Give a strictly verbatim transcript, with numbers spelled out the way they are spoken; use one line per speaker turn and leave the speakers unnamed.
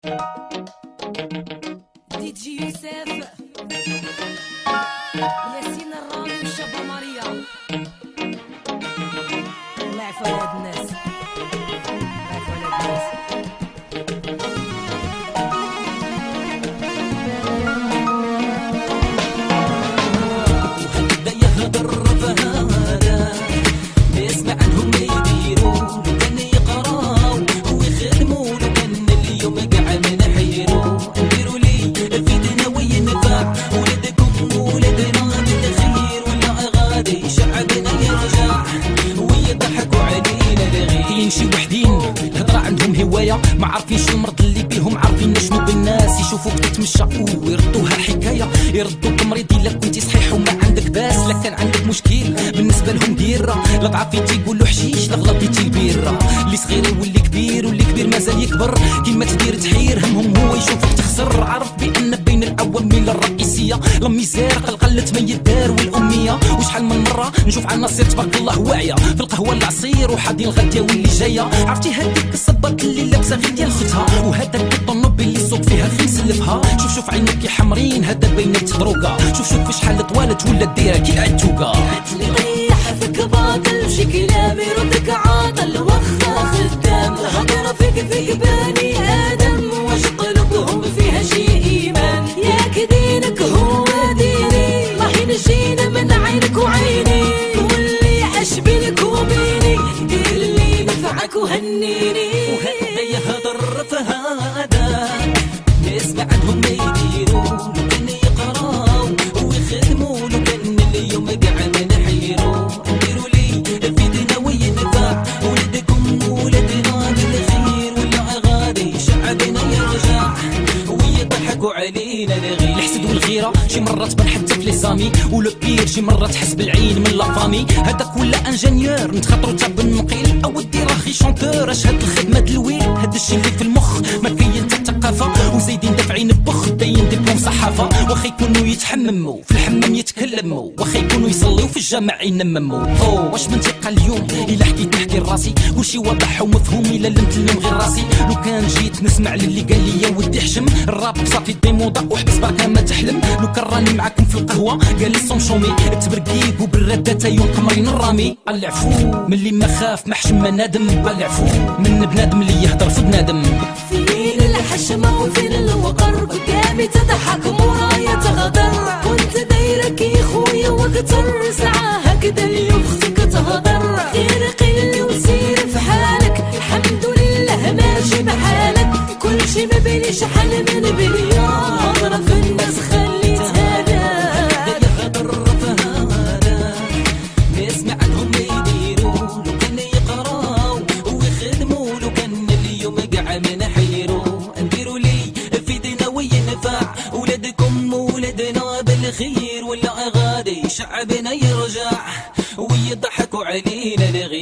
دي جي يوسف ياسين الرامي والشابة ماريا. الله يعفو على هاد الناس، الله يعفو على هاد الناس.
شي وحدين الهضره عندهم هوايه، ما عارفينش المرض اللي بيهم، عارفين شنو بالناس يشوفوك تتمشى ويردوها حكايه، يردوك مريض الا كنتي صحيح وما عندك باس، لا كان عندك مشكل بالنسبه لهم ديره، لا ضعفيتي يقولوا حشيش، لا غلطيتي البيره، اللي صغير يولي كبير واللي كبير مازال يكبر، كيما تدير تحير همهم هو يشوفك تخسر، عرف بان بين العوامل الرئيسيه لا ميزير قلقلت ما يدار والاميه، وشحال من مره نشوف عناصر تبارك الله واعيه في القهوه العصير وحاضين الغديه واللي جايه، عرفتي هذيك الصباط اللي لابسه غير ديال اختها، وهذاك الطوموبيل اللي سوق فيها الخمس لفها، شوف شوف عينك يا حمرين هذا بينات دروكا، شوف شوف في شحال طوالت ولا دايره كي العتوكه،
اللي طيح فيك باطل شي كلام يردك عاطل، واخا خدام الهضره فيك فيك بني ادم، واش قلوبهم فيها شي ايمان، ياك دينك هو ديني، الله ينجينا من عينك وعيني، واللي عاش بينك وبيني دير اللي نفعك وهنيني،
وهذا يهضر في هذا ناس بعدهم ما يديروا، لو كان يقراو ويخدموا، لو كان اليوم كاع ما نحيروا، نديروا لي فيدنا وينفع ولدكم ولدنا بالخير، ولا غادي شعبنا يرجع ويضحكوا علينا الغير، الحسد والغيره شي مرات بان حتى في لي زامي، ولو بير شي مرات تحس بالعين من لا فامي، هذاك ولا انجينيور نتخاطروا تا بالنقيل، اودي راه غي شونتور، اش هاد الخدمه د الويل، هاد الشي اللي في المخ ما كاين حتى الثقافه، وزايدين دافعين بخ داين دبلوم صحافه، واخا يكونوا يتحمموا في الحمام يتكلموا، واخا يكونوا يصليو في الجامع ينمموا، او واش منطقه اليوم الا حكيت نحكي لراسي، كلشي واضح ومفهوم الا لمت لهم غير راسي، لو كان جيت نسمع للي قال لي يا ودي حشم الراب صافي ديموضه وحبس بركه ما تحلم، لو كان راني معاكم في القهوه قال لي صوم شومي تبرقيق وبالردات يوم قمرين الرامي، العفو من اللي ما خاف ما حشم ما نادم، العفو من بنادم اللي يهضر في بنادم،
فين الحشمه وفين الوقر، قدامي تضحك ورايا تغدر، كنت دايرك يا خويا واكتر، ساعه هكذا اليوم اختك تهضر، خير قيل وسير في حالك، الحمد لله ماشي بحالك، كل شي ما بيني شحال من بليون، هضره في الناس خليتها لك،
يهضر في هذا ناس ما عندهم ما يديروا، لو كان يقراو ويخدموا، لو كان اليوم كاع ما نحيروا، نديروا لي فيدنا وينفع ولادكم ولادنا بالخير، ولا غادي شعبنا يرجع ويضحكوا علينا الغير.